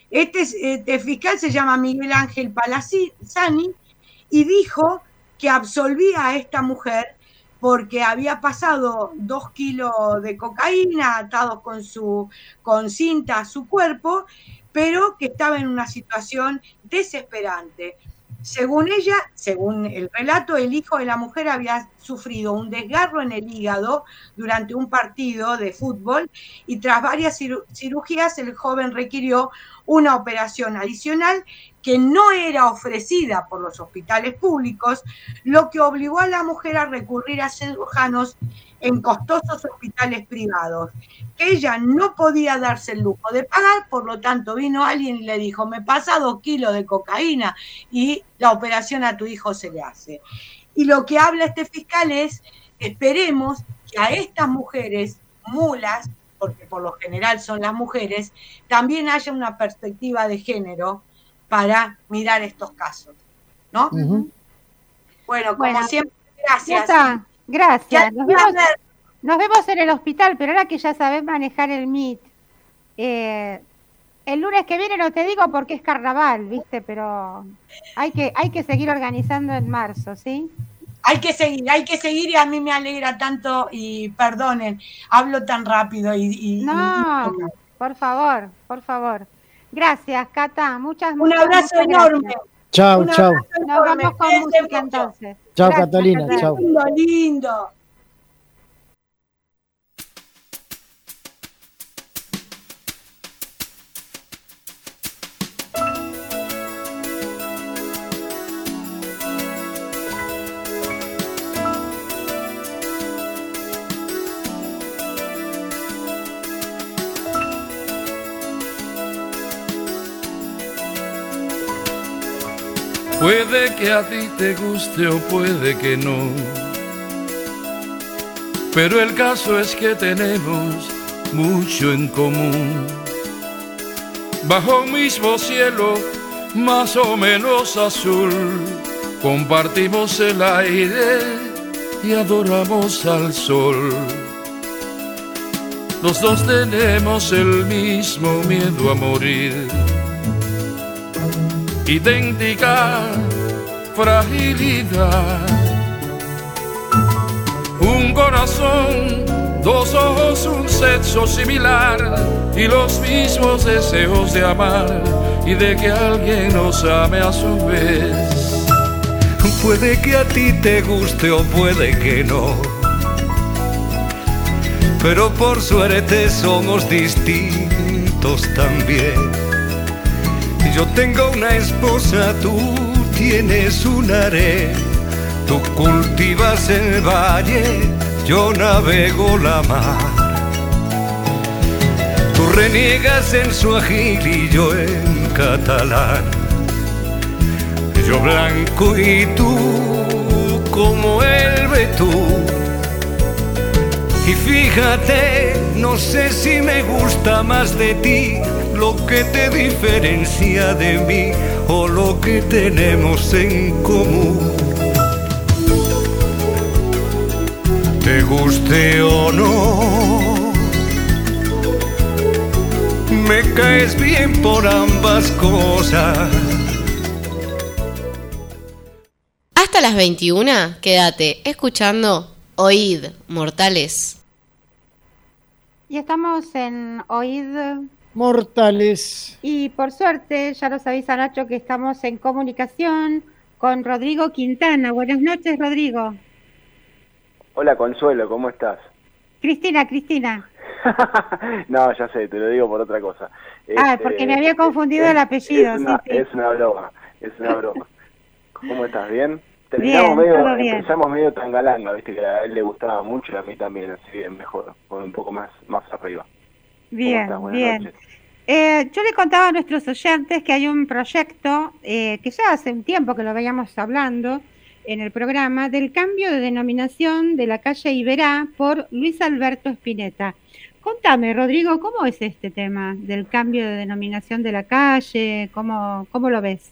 Este, este fiscal se llama Miguel Ángel Palazani y dijo que absolvía a esta mujer porque había pasado dos kilos de cocaína atados con, su, con cinta a su cuerpo, pero que estaba en una situación desesperante. Según ella, según el relato, el hijo de la mujer había sufrido un desgarro en el hígado durante un partido de fútbol y tras varias cirugías el joven requirió una operación adicional que no era ofrecida por los hospitales públicos, lo que obligó a la mujer a recurrir a cirujanos en costosos hospitales privados, que ella no podía darse el lujo de pagar, por lo tanto vino alguien y le dijo, me pasa dos kilos de cocaína y la operación a tu hijo se le hace. Y lo que habla este fiscal es, esperemos que a estas mujeres mulas, porque por lo general son las mujeres, también haya una perspectiva de género para mirar estos casos, ¿no? Uh-huh. Bueno, como bueno, siempre, gracias.
Ya gracias. Nos vemos, nos vemos en el hospital, pero ahora que ya sabes manejar el Meet, eh, el lunes que viene no te digo porque es carnaval, ¿viste? Pero hay que, hay que seguir organizando en marzo, ¿sí?
Hay que seguir, hay que seguir y a mí me alegra tanto y perdonen, hablo tan rápido y... y
no, y... por favor, por favor. Gracias, Cata, muchas,
Un
muchas,
abrazo
muchas
enorme.
Chao, chao.
Nos vamos con música entonces.
Chao, Catalina, chao.
Lindo, lindo.
Puede que a ti te guste o puede que no, pero el caso es que tenemos mucho en común. Bajo un mismo cielo, más o menos azul, compartimos el aire y adoramos al sol. Los dos tenemos el mismo miedo a morir, idéntica fragilidad, un corazón, dos ojos, un sexo similar y los mismos deseos de amar y de que alguien nos ame a su vez.
Puede que a ti te guste o puede que no, pero por suerte somos distintos también. Yo tengo una esposa, tú tienes un harén. Tú cultivas el valle, yo navego la mar. Tú reniegas en suajil y yo en catalán. Yo blanco y tú como el betún. Y fíjate, no sé si me gusta más de ti lo que te diferencia de mí o lo que tenemos en común. Te guste o no, me caes bien por ambas cosas.
Hasta las veintiuna, quédate escuchando Oíd, Mortales.
Y estamos en Oíd
Mortales.
Y por suerte, ya lo sabéis, a Nacho, que estamos en comunicación con Rodrigo Quintana. Buenas noches, Rodrigo.
Hola, Consuelo, ¿cómo estás?
Cristina, Cristina.
No, ya sé, te lo digo por otra cosa.
Ah,
este,
porque me había confundido
es,
el apellido.
Es una,
sí, sí.
es una broma, es una broma. ¿Cómo estás? ¿Bien? Terminamos bien, medio, bien. Empezamos medio tangalanga, viste, que a él le gustaba mucho y a mí también, así bien, mejor, un poco más, más arriba.
Bien, bien. Eh, yo le contaba a nuestros oyentes que hay un proyecto eh, que ya hace un tiempo que lo veíamos hablando en el programa del cambio de denominación de la calle Iberá por Luis Alberto Spinetta. Contame, Rodrigo, ¿cómo es este tema del cambio de denominación de la calle? ¿Cómo, cómo lo ves?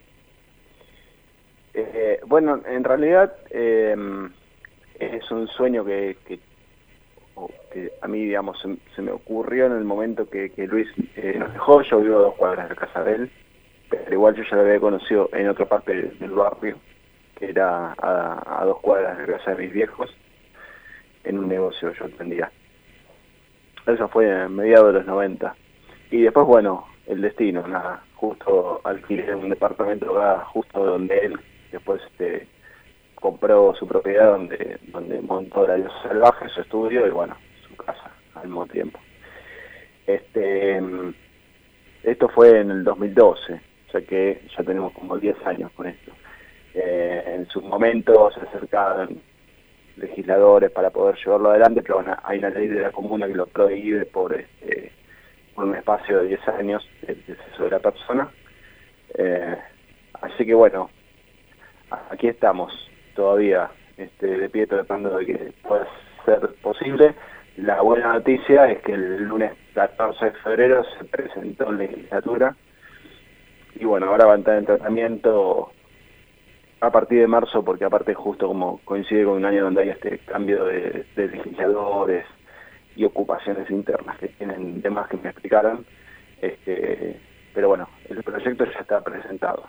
Eh, bueno, en realidad eh, es un sueño que, que o que a mí, digamos, se, se me ocurrió en el momento que, que Luis eh, nos dejó. Yo vivo a dos cuadras de casa de él, pero igual yo ya lo había conocido en otra parte del, del barrio, que era a, a dos cuadras de casa de mis viejos, en un negocio yo atendía. Eso fue en mediados de los noventa. Y después, bueno, el destino, nada, justo alquilé un departamento acá, justo donde él después este, compró su propiedad, donde donde montó la Diosa Salvaje, su estudio y bueno, su casa al mismo tiempo. Este, esto fue en el dos mil doce, o sea que ya tenemos como diez años con esto. Eh, en su momento se acercaron legisladores para poder llevarlo adelante, pero bueno, hay una ley de la comuna que lo prohíbe por este, por un espacio de diez años de deceso de la persona. Eh, así que bueno, aquí estamos todavía este, de pie tratando de que pueda ser posible. La buena noticia es que el lunes catorce de febrero se presentó en legislatura y bueno, ahora va a entrar en tratamiento a partir de marzo, porque aparte justo como coincide con un año donde hay este cambio de, de legisladores y ocupaciones internas que tienen temas que me explicaron, este, pero bueno, el proyecto ya está presentado.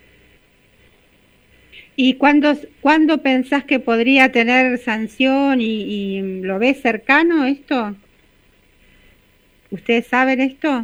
¿Y cuándo, cuándo pensás que podría tener sanción y, y lo ves cercano esto? ¿Ustedes saben esto?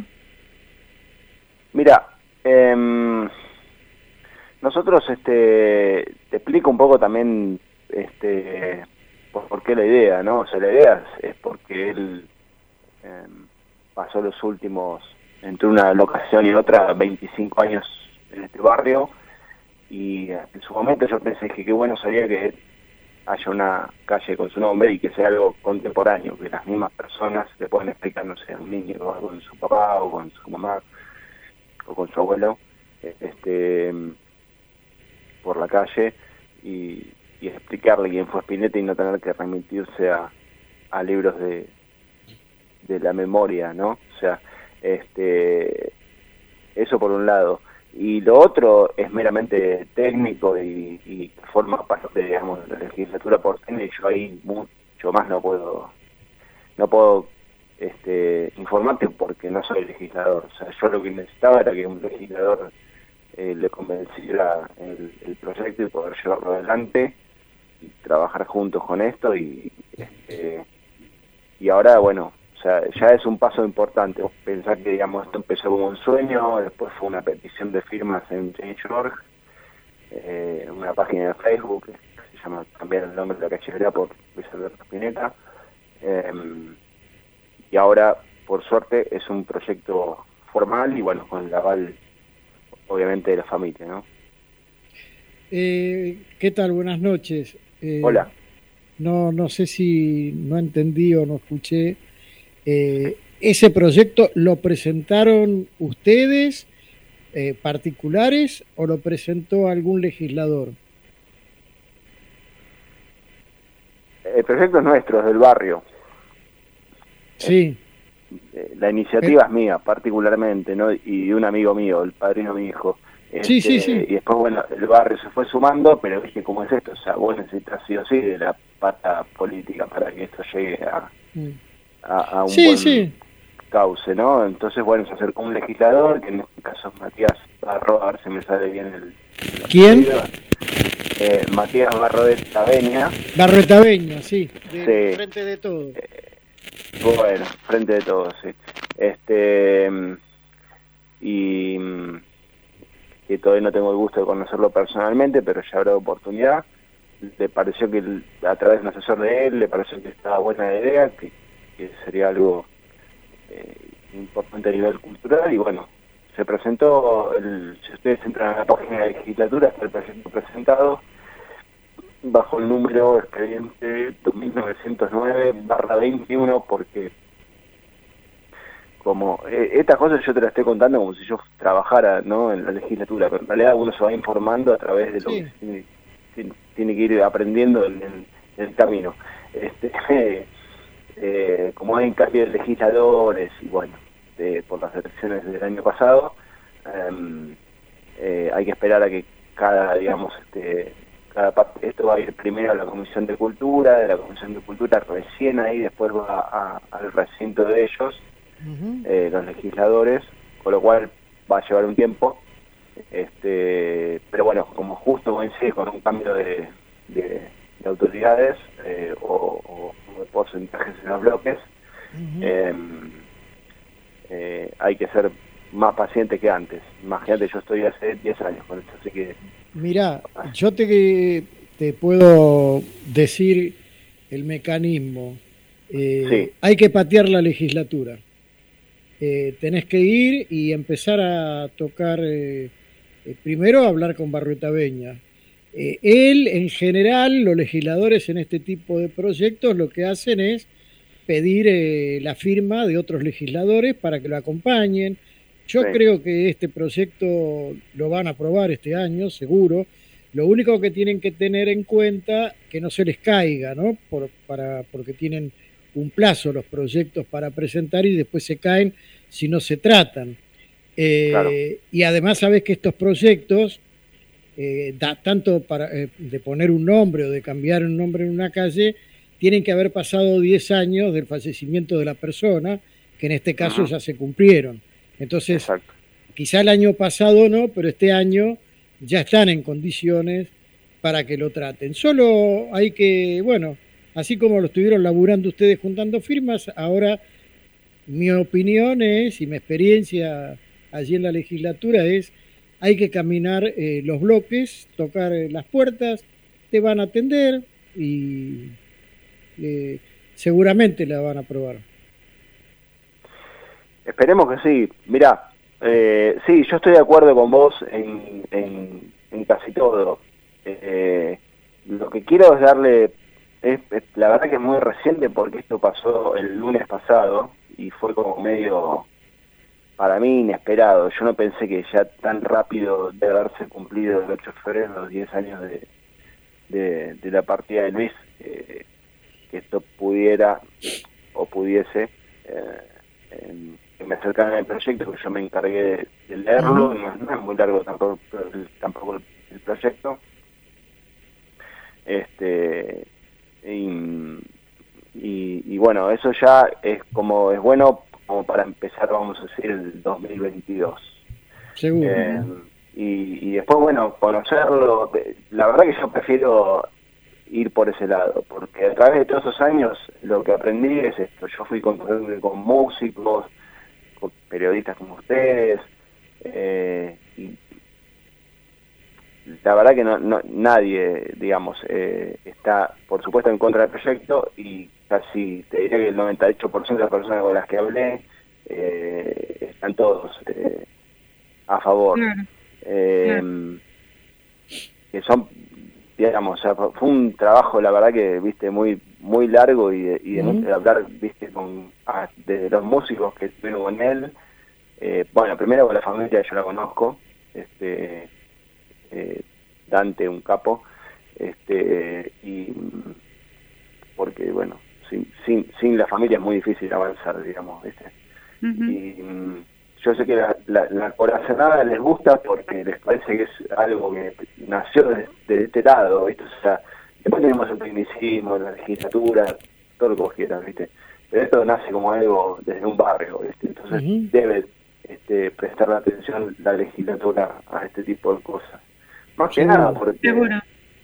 Mira, eh, nosotros, este, te explico un poco también, este, por, por qué la idea, ¿no? O sea, la idea es, es porque él eh, pasó los últimos, entre una locación y otra, veinticinco años en este barrio, y en su momento yo pensé que qué bueno sería que haya una calle con su nombre y que sea algo contemporáneo, que las mismas personas le puedan explicar, no sé, a un niño con su papá o con su mamá o con su abuelo, este, por la calle y, y explicarle quién fue Spinetta y no tener que remitirse a, a libros de, de la memoria, ¿no? O sea, este, eso por un lado. Y lo otro es meramente técnico y, y forma parte, digamos, de la legislatura porteña, y yo ahí mucho más no puedo no puedo este, informarte porque no soy legislador. O sea, yo lo que necesitaba era que un legislador eh, le convenciera el, el proyecto y poder llevarlo adelante y trabajar juntos con esto y este, y ahora, bueno, o sea, ya es un paso importante. Pensar que, digamos, esto empezó como un sueño, después fue una petición de firmas en change punto org, eh, una página de Facebook que se llama, cambiar el nombre de la calle por Luis Alberto Spinetta, eh, y ahora, por suerte, es un proyecto formal y, bueno, con el aval, obviamente, de la familia, ¿no?
Eh, ¿Qué tal? Buenas noches. Eh,
Hola.
No, no sé si no entendí o no escuché. Eh, ¿Ese proyecto lo presentaron ustedes, eh, particulares, o lo presentó algún legislador?
El proyecto es nuestro, es del barrio.
Sí.
Eh, la iniciativa eh. es mía, particularmente, ¿no? Y de un amigo mío, el padrino de mi hijo. Este,
sí, sí, sí.
Y después, bueno, el barrio se fue sumando, pero viste cómo es esto. O sea, vos necesitas sí o sí de la pata política para que esto llegue a... Mm. A, a un
sí,
buen
sí.
cauce, ¿no? Entonces, bueno, se acercó un legislador, que en este caso es Matías Barro, a ver si me sale bien el... el
¿Quién?
Eh, Matías Barroetaveña.
Barroetaveña, sí, de
sí.
Frente de Todos.
Eh, bueno, Frente de Todos, sí. Este, y que todavía no tengo el gusto de conocerlo personalmente, pero ya habrá oportunidad. Le pareció que, a través de un asesor de él, le pareció que estaba buena la idea, que que sería algo eh, importante a nivel cultural, y bueno, se presentó, el, si ustedes entran a la página de la legislatura, está el proyecto presentado bajo el número expediente mil novecientos nueve barra veintiuno, porque como eh, estas cosas yo te las estoy contando como si yo trabajara, ¿no?, en la legislatura, pero en realidad uno se va informando a través de lo sí. que tiene, tiene, tiene que ir aprendiendo en, en, en el camino. Este eh, Eh, como hay cambio de legisladores y bueno, de, por las elecciones del año pasado, eh, eh, hay que esperar a que cada, digamos, este, cada parte, esto va a ir primero a la Comisión de Cultura, de la Comisión de Cultura recién ahí, después va a, al recinto de ellos, uh-huh. eh, los legisladores, con lo cual va a llevar un tiempo, este pero bueno, como justo coincide con un cambio de, de, de autoridades eh, o, o de porcentajes en los bloques, uh-huh. eh, eh, hay que ser más paciente que antes. Imagínate, yo estoy hace diez años con esto, así que...
Mirá, yo te, te puedo decir el mecanismo. Eh, sí. Hay que patear la legislatura. Eh, tenés que ir y empezar a tocar, eh, eh, primero a hablar con Barrueta Beña. Eh, él, en general, los legisladores en este tipo de proyectos lo que hacen es pedir eh, la firma de otros legisladores para que lo acompañen. Yo sí. creo que este proyecto lo van a aprobar este año, seguro. Lo único que tienen que tener en cuenta que no se les caiga, ¿no? Por, para, porque tienen un plazo los proyectos para presentar y después se caen si no se tratan. Eh, claro. Y además sabes que estos proyectos, eh, da, tanto para eh, de poner un nombre o de cambiar un nombre en una calle, tienen que haber pasado diez años del fallecimiento de la persona, que en este caso uh-huh. ya se cumplieron. Entonces, exacto. Quizá el año pasado no, pero este año ya están en condiciones para que lo traten. Solo hay que, bueno, así como lo estuvieron laburando ustedes juntando firmas, ahora mi opinión es, y mi experiencia allí en la legislatura es, hay que caminar eh, los bloques, tocar eh, las puertas, te van a atender y eh, seguramente la van a aprobar.
Esperemos que sí. Mirá, eh, sí, yo estoy de acuerdo con vos en, en, en casi todo. Eh, lo que quiero es darle, es, es, la verdad que es muy reciente porque esto pasó el lunes pasado y fue como medio, para mí, inesperado. Yo no pensé que ya tan rápido de haberse cumplido el ocho de febrero los diez años de, de, de la partida de Luis, eh, que esto pudiera o pudiese... Eh, en, que me acercaron al proyecto, que yo me encargué de, de leerlo, uh-huh. no, no es muy largo tampoco, el, tampoco el, el proyecto. Este y, y, y bueno, eso ya es como es bueno como para empezar, vamos a decir, el dos mil veintidós.
Seguro.
Eh, y, y después, bueno, conocerlo, la verdad que yo prefiero ir por ese lado, porque a través de todos esos años lo que aprendí es esto. Yo fui con, con músicos, con periodistas como ustedes, eh, y la verdad que no, no nadie, digamos, eh, está, por supuesto, en contra del proyecto, y casi, te diría que el noventa y ocho por ciento de las personas con las que hablé eh, están todos eh, a favor. Claro. Eh, claro. Que son, digamos, o sea, fue un trabajo, la verdad que, viste, muy muy largo y de, y de, uh-huh. de hablar, viste, con a, de los músicos que estuvieron con él. Eh, bueno, primero con la familia, yo la conozco, este eh, Dante, un capo, este y porque, bueno, sin sin sin la familia es muy difícil avanzar, digamos, viste. Uh-huh. Y yo sé que la, la, la corazonada les gusta porque les parece que es algo que nació de, de este lado, ¿viste? O sea, después tenemos el tecnicismo, la legislatura, todo lo que vos quieras, ¿viste? Pero esto nace como algo desde un barrio, ¿viste? Entonces uh-huh. debe este, prestar la atención la legislatura a este tipo de cosas. Más que
Seguro.
nada porque...
Seguro.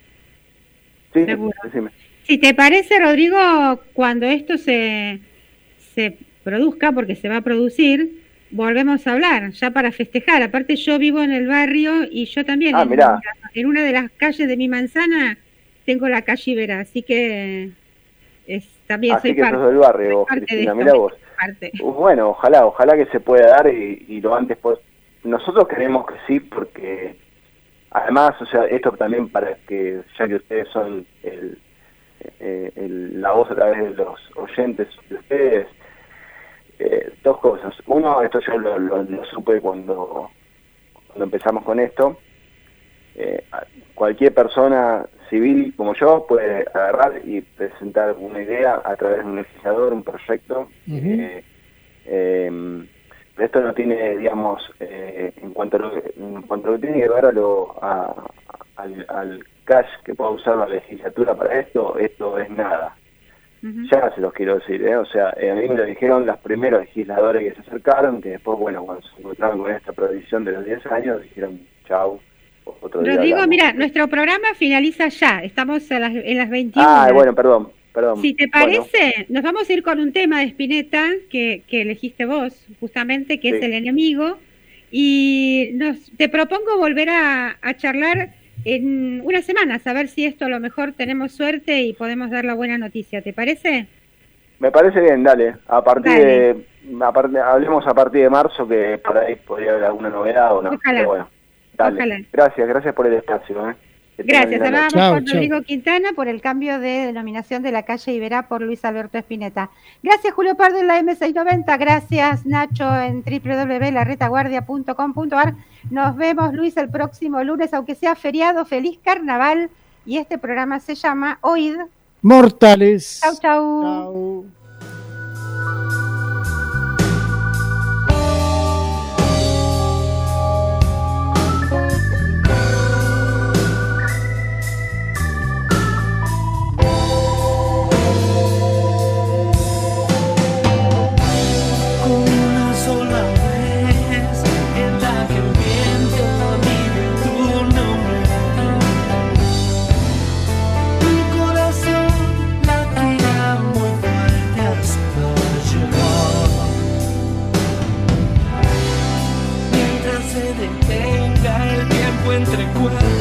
Sí,
Seguro.
Decime.
Si te parece, Rodrigo, cuando esto se, se produzca, porque se va a producir, volvemos a hablar, ya para festejar. Aparte, yo vivo en el barrio y yo también,
ah,
en,
mirá.
en una de las calles de mi manzana, tengo la calle Ibera, así que es, también
así
soy
que
parte,
sos del barrio, vos, Cristina, mirá vos.
Parte.
Bueno, ojalá, ojalá que se pueda dar y, y lo antes pues. Nosotros creemos que sí, porque además, o sea, esto también para que, ya que ustedes son el, el, el, la voz a través de los oyentes de ustedes, Eh, dos cosas. Uno, esto yo lo, lo, lo supe cuando, cuando empezamos con esto. Eh, cualquier persona civil como yo puede agarrar y presentar una idea a través de un legislador, un proyecto. Uh-huh. eh, eh, pero esto no tiene, digamos, eh, en cuanto a lo que, en cuanto a lo que tiene que ver a, lo, a, al, al cash que pueda usar la legislatura para esto, esto es nada. Uh-huh. Ya se los quiero decir, ¿eh? O sea, eh, a mí me lo dijeron los primeros legisladores que se acercaron, que después, bueno, cuando se encontraron con esta prohibición de los diez años, dijeron chau. Otro día
Rodrigo,
hablamos.
Mira, nuestro programa finaliza ya, estamos a las, en las veintiuna.
Ah, bueno, perdón, perdón.
Si te parece,
bueno.
nos vamos a ir con un tema de Spinetta que, que elegiste vos, justamente, que sí. es El Enemigo, y nos te propongo volver a, a charlar en unas semanas, a ver si esto a lo mejor tenemos suerte y podemos dar la buena noticia, ¿te parece?
Me parece bien, dale. A partir
dale.
de, a part, hablemos a partir de marzo, que por ahí podría haber alguna novedad o no.
Ojalá.
Pero bueno. Dale.
Ojalá.
Gracias, gracias por el espacio. ¿eh?
Gracias. Ahora vamos chau, con chau. Rodrigo Quintana por el cambio de denominación de la calle Iberá por Luis Alberto Spinetta. Gracias, Julio Pardo en la eme seiscientos noventa. Gracias, Nacho, en doble u doble u doble u punto la retaguardia punto com punto a r. Nos vemos, Luis, el próximo lunes, aunque sea feriado. Feliz carnaval. Y este programa se llama Oíd
Mortales.
Chau, chau.
Chau.
Entre cuerdas